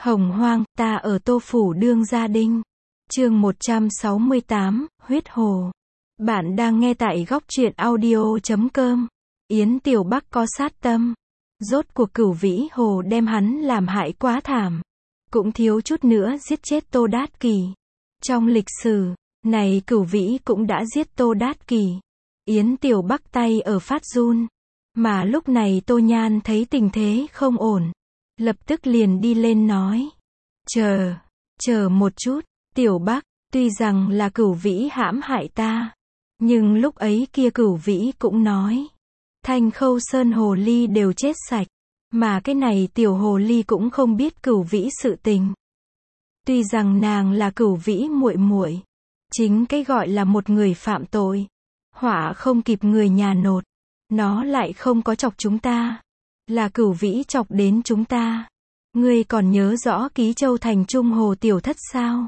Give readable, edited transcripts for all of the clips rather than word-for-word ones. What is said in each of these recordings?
Hồng hoang, ta ở Tô Phủ Đương Gia Đinh. Chương 168, Huyết Hồ. Bạn đang nghe tại góc truyện audio.com. Yến Tiểu Bắc có sát tâm. Rốt cuộc Cửu Vĩ Hồ đem hắn làm hại quá thảm. Cũng thiếu chút nữa giết chết Tô Đát Kỷ. Trong lịch sử này Cửu Vĩ cũng đã giết Tô Đát Kỷ. Yến Tiểu Bắc tay ở phát run. Mà lúc này Tô Nhan thấy tình thế không ổn. Lập tức liền đi lên nói. Chờ một chút, Tiểu Bắc, tuy rằng là Cửu Vĩ hãm hại ta. Nhưng lúc ấy kia Cửu Vĩ cũng nói. Thanh Khâu Sơn hồ ly đều chết sạch. Mà cái này tiểu hồ ly cũng không biết Cửu Vĩ sự tình. Tuy rằng nàng là Cửu Vĩ muội muội, chính cái gọi là một người phạm tội. Họa không kịp người nhà nột. Nó lại không có chọc chúng ta. Là Cửu Vĩ chọc đến chúng ta. Ngươi còn nhớ rõ Ký Châu thành Trung Hồ Tiểu Thất sao?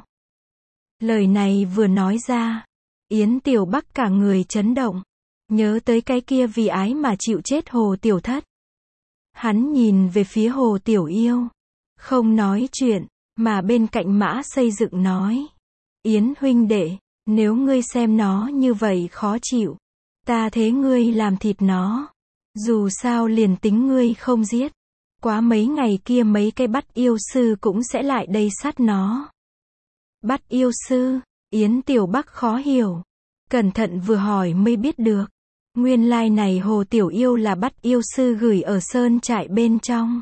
Lời này vừa nói ra, Yến Tiểu Bắc cả người chấn động. Nhớ tới cái kia vì ái mà chịu chết Hồ Tiểu Thất. Hắn nhìn về phía Hồ Tiểu Yêu. Không nói chuyện, mà bên cạnh Mã Xây Dựng nói. Yến huynh đệ, nếu ngươi xem nó như vậy khó chịu, ta thế ngươi làm thịt nó. Dù sao liền tính ngươi không giết. Quá mấy ngày kia mấy cái bắt yêu sư cũng sẽ lại đây sát nó. Bắt yêu sư, Yến Tiểu Bắc khó hiểu. Cẩn thận vừa hỏi mới biết được. Nguyên lai này Hồ Tiểu Yêu là bắt yêu sư gửi ở sơn trại bên trong.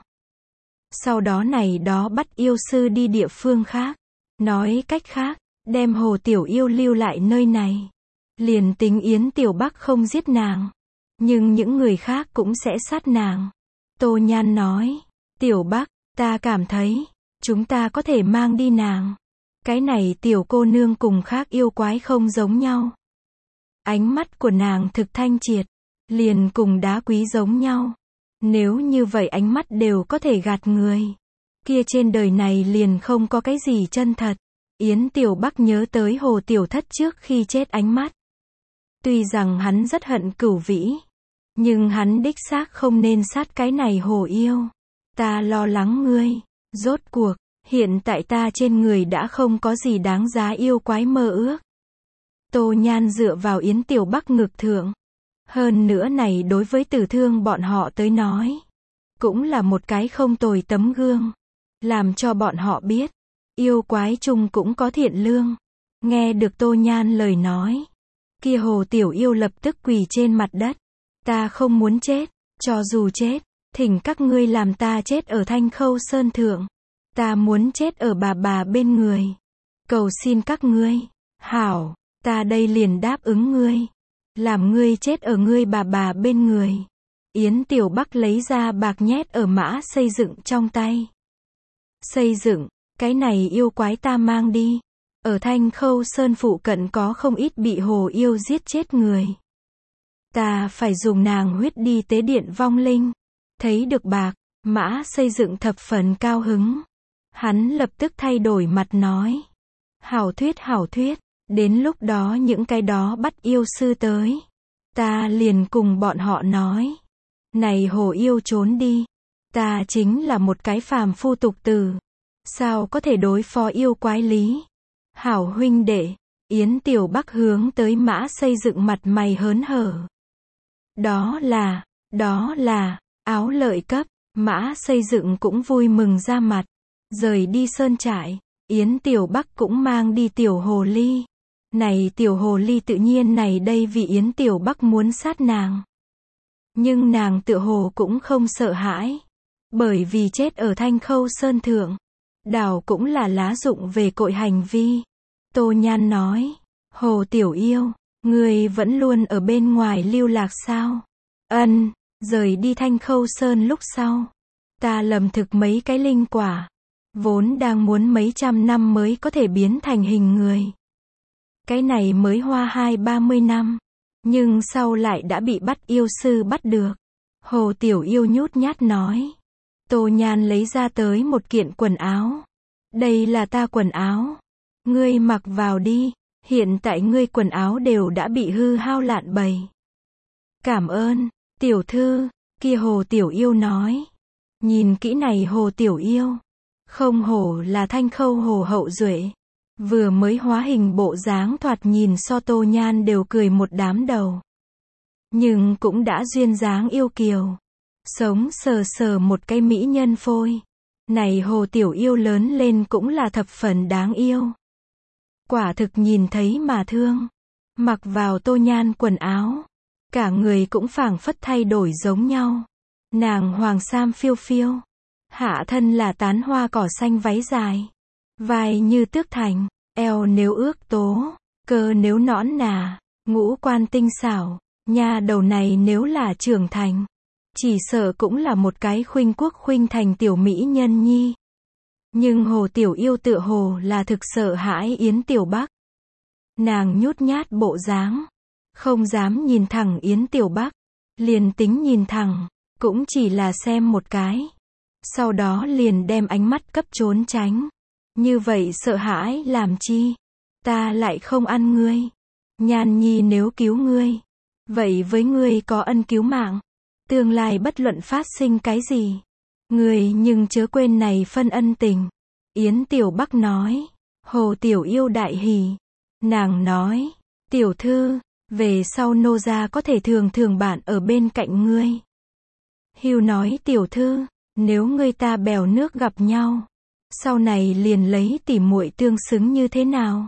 Sau đó này đó bắt yêu sư đi địa phương khác. Nói cách khác, đem Hồ Tiểu Yêu lưu lại nơi này. Liền tính Yến Tiểu Bắc không giết nàng. Nhưng những người khác cũng sẽ sát nàng. Tô Nhan nói, Tiểu Bắc, ta cảm thấy, chúng ta có thể mang đi nàng. Cái này tiểu cô nương cùng khác yêu quái không giống nhau. Ánh mắt của nàng thực thanh triệt, liền cùng đá quý giống nhau. Nếu như vậy ánh mắt đều có thể gạt người. Kia trên đời này liền không có cái gì chân thật. Yến Tiểu Bắc nhớ tới Hồ Tiểu Thất trước khi chết ánh mắt. Tuy rằng hắn rất hận Cửu Vĩ. Nhưng hắn đích xác không nên sát cái này hồ yêu. Ta lo lắng ngươi. Rốt cuộc, hiện tại ta trên người đã không có gì đáng giá yêu quái mơ ước. Tô Nhan dựa vào Yến Tiểu Bắc ngực thượng. Hơn nữa này đối với Tử Thương bọn họ tới nói. Cũng là một cái không tồi tấm gương. Làm cho bọn họ biết. Yêu quái chung cũng có thiện lương. Nghe được Tô Nhan lời nói. Kia Hồ Tiểu Yêu lập tức quỳ trên mặt đất. Ta không muốn chết, cho dù chết, thỉnh các ngươi làm ta chết ở Thanh Khâu Sơn thượng. Ta muốn chết ở bà bên người. Cầu xin các ngươi. Hảo, ta đây liền đáp ứng ngươi. Làm ngươi chết ở ngươi bà bên người. Yến Tiểu Bắc lấy ra bạc nhét ở Mã Xây Dựng trong tay. Xây Dựng, cái này yêu quái ta mang đi. Ở Thanh Khâu Sơn phụ cận có không ít bị hồ yêu giết chết người. Ta phải dùng nàng huyết đi tế điện vong linh. Thấy được bạc, Mã Xây Dựng thập phần cao hứng. Hắn lập tức thay đổi mặt nói. Hảo thuyết, đến lúc đó những cái đó bắt yêu sư tới. Ta liền cùng bọn họ nói. Này hồ yêu trốn đi. Ta chính là một cái phàm phu tục tử. Sao có thể đối phó yêu quái lý? Hảo huynh đệ, Yến Tiểu Bắc hướng tới Mã Xây Dựng mặt mày hớn hở. Đó là, áo lợi cấp, Mã Xây Dựng cũng vui mừng ra mặt. Rời đi sơn trại, Yến Tiểu Bắc cũng mang đi tiểu hồ ly. Này tiểu hồ ly tự nhiên này đây vì Yến Tiểu Bắc muốn sát nàng. Nhưng nàng tựa hồ cũng không sợ hãi. Bởi vì chết ở Thanh Khâu Sơn thượng. Đảo cũng là lá dụng về cội hành vi. Tô Nhan nói, Hồ Tiểu Yêu, ngươi vẫn luôn ở bên ngoài lưu lạc sao? Ân, rời đi Thanh Khâu Sơn lúc sau. Ta lầm thực mấy cái linh quả. Vốn đang muốn mấy trăm năm mới có thể biến thành hình người. Cái này mới hoa 20-30 năm. Nhưng sau lại đã bị bắt yêu sư bắt được. Hồ Tiểu Yêu nhút nhát nói. Tô Nhan lấy ra tới một kiện quần áo. Đây là ta quần áo. Ngươi mặc vào đi. Hiện tại ngươi quần áo đều đã bị hư hao lạn bầy. Cảm ơn, tiểu thư, kia Hồ Tiểu Yêu nói. Nhìn kỹ này Hồ Tiểu Yêu. Không hổ là Thanh Khâu Hồ hậu duệ. Vừa mới hóa hình bộ dáng thoạt nhìn so Tô Nhan đều cười một đám đầu. Nhưng cũng đã duyên dáng yêu kiều. Sống sờ sờ một cái mỹ nhân phôi. Này Hồ tiểu yêu lớn lên cũng là thập phần đáng yêu. Quả thực nhìn thấy mà thương. Mặc vào Tô Nhan quần áo. Cả người cũng phảng phất thay đổi giống nhau. Nàng hoàng sam phiêu phiêu. Hạ thân là tán hoa cỏ xanh váy dài. Vai như tước thành. Eo nếu ước tố. Cơ nếu nõn nà. Ngũ quan tinh xảo. Nha đầu này nếu là trưởng thành. Chỉ sợ cũng là một cái khuynh quốc khuynh thành tiểu mỹ nhân nhi. Nhưng Hồ tiểu yêu tựa hồ là thực sợ hãi Yến Tiểu Bắc. Nàng nhút nhát bộ dáng. Không dám nhìn thẳng Yến Tiểu Bắc. Liền tính nhìn thẳng. Cũng chỉ là xem một cái. Sau đó liền đem ánh mắt cấp trốn tránh. Như vậy sợ hãi làm chi? Ta lại không ăn ngươi. Nhan nhi nếu cứu ngươi. Vậy với ngươi có ân cứu mạng. Tương lai bất luận phát sinh cái gì. Ngươi nhưng chớ quên này phân ân tình. Yến Tiểu Bắc nói. Hồ tiểu yêu đại hỉ. Nàng nói. Tiểu thư. Về sau nô gia có thể thường thường bạn ở bên cạnh ngươi. Hưu nói tiểu thư. Nếu ngươi ta bèo nước gặp nhau. Sau này liền lấy tỉ muội tương xứng như thế nào?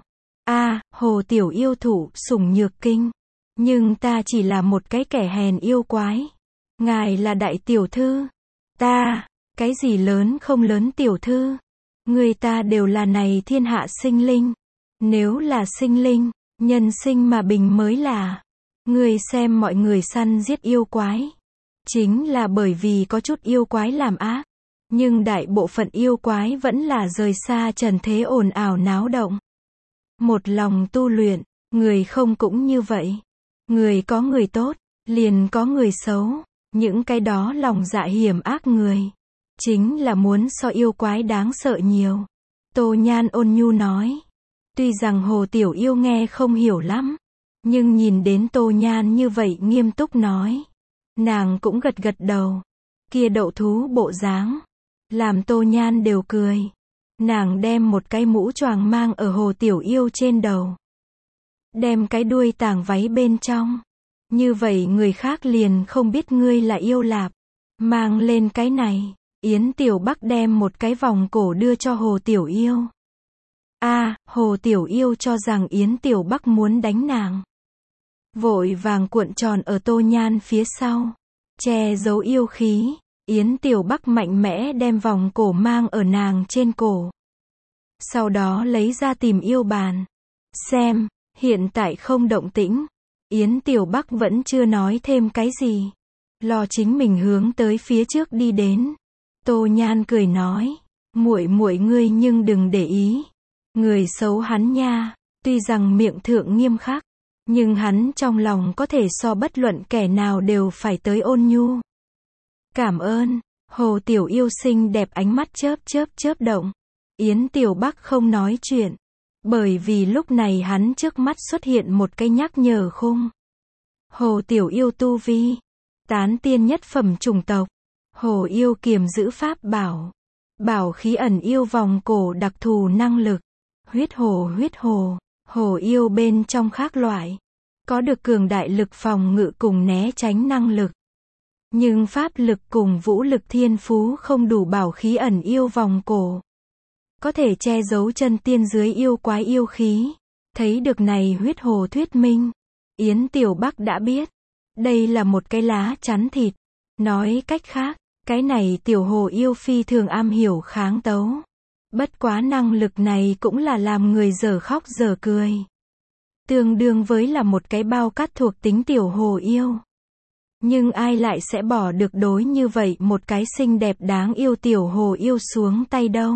Hồ tiểu yêu thụ sủng nhược kinh. Nhưng ta chỉ là một cái kẻ hèn yêu quái. Ngài là đại tiểu thư. Ta, cái gì lớn không lớn tiểu thư. Người ta đều là này thiên hạ sinh linh. Nếu là sinh linh, nhân sinh mà bình mới là. Người xem mọi người săn giết yêu quái. Chính là bởi vì có chút yêu quái làm ác. Nhưng đại bộ phận yêu quái vẫn là rời xa trần thế ồn ào náo động. Một lòng tu luyện, người không cũng như vậy. Người có người tốt, liền có người xấu. Những cái đó lòng dạ hiểm ác người. Chính là muốn so yêu quái đáng sợ nhiều. Tô Nhan ôn nhu nói. Tuy rằng Hồ tiểu yêu nghe không hiểu lắm. Nhưng nhìn đến Tô Nhan như vậy nghiêm túc nói. Nàng cũng gật gật đầu. Kia đậu thú bộ dáng. Làm Tô Nhan đều cười. Nàng đem một cái mũ choàng mang ở Hồ tiểu yêu trên đầu. Đem cái đuôi tàng váy bên trong. Như vậy người khác liền không biết ngươi là yêu lạp. Mang lên cái này. Yến Tiểu Bắc đem một cái vòng cổ đưa cho Hồ tiểu yêu. Hồ tiểu yêu cho rằng Yến Tiểu Bắc muốn đánh nàng. Vội vàng cuộn tròn ở Tô Nhan phía sau. Che giấu yêu khí. Yến Tiểu Bắc mạnh mẽ đem vòng cổ mang ở nàng trên cổ. Sau đó lấy ra tìm yêu bàn. Xem, hiện tại không động tĩnh. Yến Tiểu Bắc vẫn chưa nói thêm cái gì. Lo chính mình hướng tới phía trước đi đến. Tô Nhan cười nói. Muội muội ngươi nhưng đừng để ý. Người xấu hắn nha. Tuy rằng miệng thượng nghiêm khắc. Nhưng hắn trong lòng có thể so bất luận kẻ nào đều phải tới ôn nhu. Cảm ơn. Hồ tiểu yêu xinh đẹp ánh mắt chớp động. Yến Tiểu Bắc không nói chuyện. Bởi vì lúc này hắn trước mắt xuất hiện một cái nhắc nhở khung. Hồ tiểu yêu tu vi. Tán tiên nhất phẩm chủng tộc. Hồ yêu kiềm giữ pháp bảo. Bảo khí ẩn yêu vòng cổ đặc thù năng lực. Huyết hồ. Hồ yêu bên trong khác loại. Có được cường đại lực phòng ngự cùng né tránh năng lực. Nhưng pháp lực cùng vũ lực thiên phú không đủ bảo khí ẩn yêu vòng cổ. Có thể che giấu chân tiên dưới yêu quái yêu khí. Thấy được này huyết hồ thuyết minh. Yến Tiểu Bắc đã biết. Đây là một cái lá chắn thịt. Nói cách khác, cái này tiểu hồ yêu phi thường am hiểu kháng tấu. Bất quá năng lực này cũng là làm người dở khóc dở cười. Tương đương với là một cái bao cát thuộc tính tiểu hồ yêu. Nhưng ai lại sẽ bỏ được đối như vậy một cái xinh đẹp đáng yêu tiểu hồ yêu xuống tay đâu.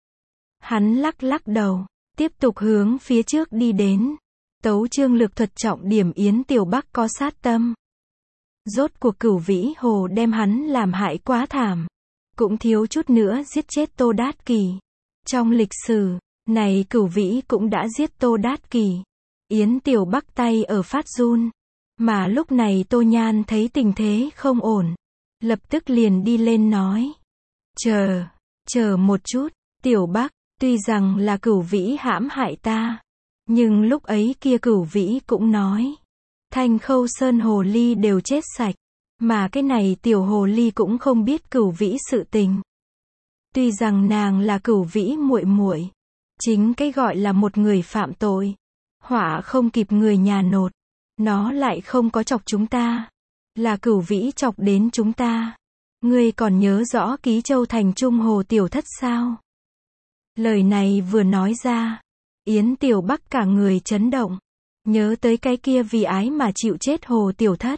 Hắn lắc đầu, tiếp tục hướng phía trước đi đến. Tấu chương lược thuật trọng điểm Yến Tiểu Bắc có sát tâm. Rốt cuộc Cửu Vĩ Hồ đem hắn làm hại quá thảm. Cũng thiếu chút nữa giết chết Tô Đát Kỷ. Trong lịch sử, này Cửu Vĩ cũng đã giết Tô Đát Kỷ. Yến Tiểu Bắc tay ở phát run. Mà lúc này Tô Nhan thấy tình thế không ổn. Lập tức liền đi lên nói. Chờ một chút, Tiểu Bắc, tuy rằng là Cửu Vĩ hãm hại ta, nhưng lúc ấy kia Cửu Vĩ cũng nói, Thanh Khâu Sơn hồ ly đều chết sạch, mà cái này tiểu hồ ly cũng không biết Cửu Vĩ sự tình. Tuy rằng nàng là Cửu Vĩ muội muội, chính cái gọi là một người phạm tội, họa không kịp người nhà nột, nó lại không có chọc chúng ta, là Cửu Vĩ chọc đến chúng ta. Ngươi còn nhớ rõ Ký Châu thành Trung Hồ Tiểu Thất sao? Lời này vừa nói ra, Yến Tiểu Bắc cả người chấn động, nhớ tới cái kia vì ái mà chịu chết Hồ Tiểu Thất.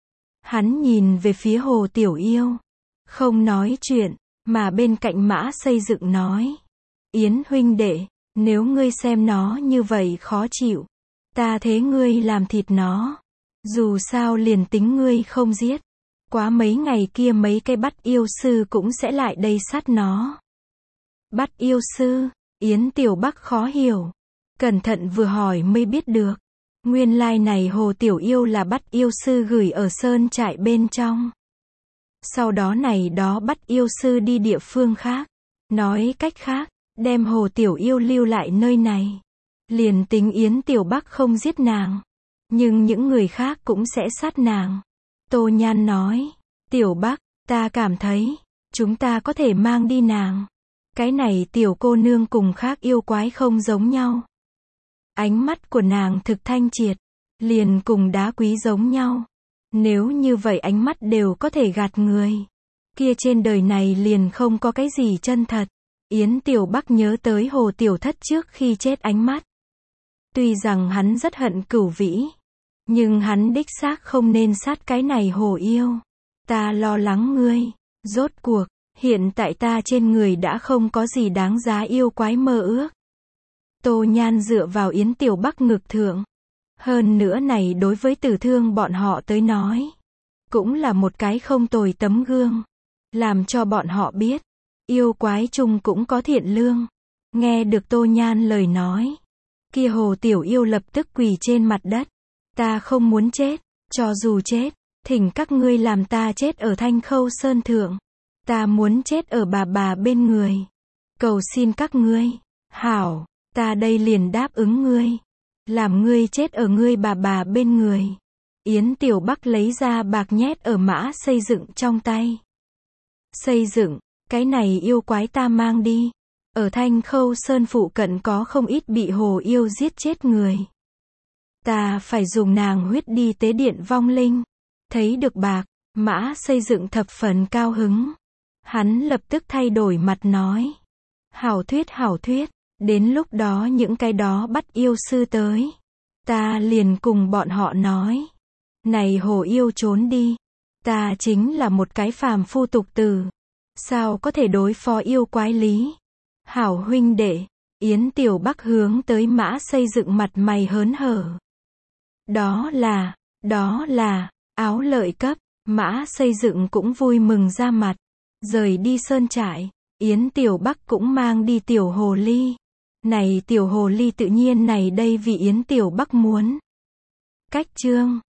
Hắn nhìn về phía Hồ Tiểu Yêu, không nói chuyện, mà bên cạnh Mã Xây Dựng nói, Yến huynh đệ, nếu ngươi xem nó như vậy khó chịu, ta thế ngươi làm thịt nó, dù sao liền tính ngươi không giết, quá mấy ngày kia mấy cái bắt yêu sư cũng sẽ lại đây sát nó. Bắt yêu sư, Yến Tiểu Bắc khó hiểu, cẩn thận vừa hỏi mới biết được, nguyên lai này Hồ Tiểu Yêu là bắt yêu sư gửi ở sơn trại bên trong. Sau đó này đó bắt yêu sư đi địa phương khác, nói cách khác, đem Hồ Tiểu Yêu lưu lại nơi này. Liền tính Yến Tiểu Bắc không giết nàng, nhưng những người khác cũng sẽ sát nàng. Tô Nhan nói, Tiểu Bắc, ta cảm thấy, chúng ta có thể mang đi nàng. Cái này tiểu cô nương cùng khác yêu quái không giống nhau. Ánh mắt của nàng thực thanh triệt, liền cùng đá quý giống nhau. Nếu như vậy ánh mắt đều có thể gạt người, kia trên đời này liền không có cái gì chân thật. Yến Tiểu Bắc nhớ tới Hồ Tiểu Thất trước khi chết ánh mắt. Tuy rằng hắn rất hận Cửu Vĩ, nhưng hắn đích xác không nên sát cái này Hồ Yêu. Ta lo lắng ngươi, rốt cuộc, hiện tại ta trên người đã không có gì đáng giá yêu quái mơ ước. Tô Nhan dựa vào Yến Tiểu Bắc ngực thượng. Hơn nữa này đối với Tử Thương bọn họ tới nói, cũng là một cái không tồi tấm gương, làm cho bọn họ biết, yêu quái chung cũng có thiện lương. Nghe được Tô Nhan lời nói, kia Hồ Tiểu Yêu lập tức quỳ trên mặt đất. Ta không muốn chết, cho dù chết, thỉnh các ngươi làm ta chết ở Thanh Khâu Sơn thượng. Ta muốn chết ở bà bên người. Cầu xin các ngươi. Hảo, ta đây liền đáp ứng ngươi. Làm ngươi chết ở ngươi bà bên người. Yến Tiểu Bắc lấy ra bạc nhét ở Mã Xây Dựng trong tay. Xây Dựng, cái này yêu quái ta mang đi. Ở Thanh Khâu Sơn phụ cận có không ít bị Hồ Yêu giết chết người. Ta phải dùng nàng huyết đi tế điện vong linh. Thấy được bạc, Mã Xây Dựng thập phần cao hứng. Hắn lập tức thay đổi mặt nói. Hảo thuyết, đến lúc đó những cái đó bắt yêu sư tới. Ta liền cùng bọn họ nói. Này Hồ Yêu trốn đi. Ta chính là một cái phàm phu tục tử. Sao có thể đối phó yêu quái lý? Hảo huynh đệ, Yến Tiểu Bắc hướng tới Mã Xây Dựng mặt mày hớn hở. Đó là, áo lợi cấp, Mã Xây Dựng cũng vui mừng ra mặt. Rời đi sơn trại, Yến Tiểu Bắc cũng mang đi tiểu hồ ly. Này tiểu hồ ly tự nhiên này đây vì Yến Tiểu Bắc muốn. Cách chương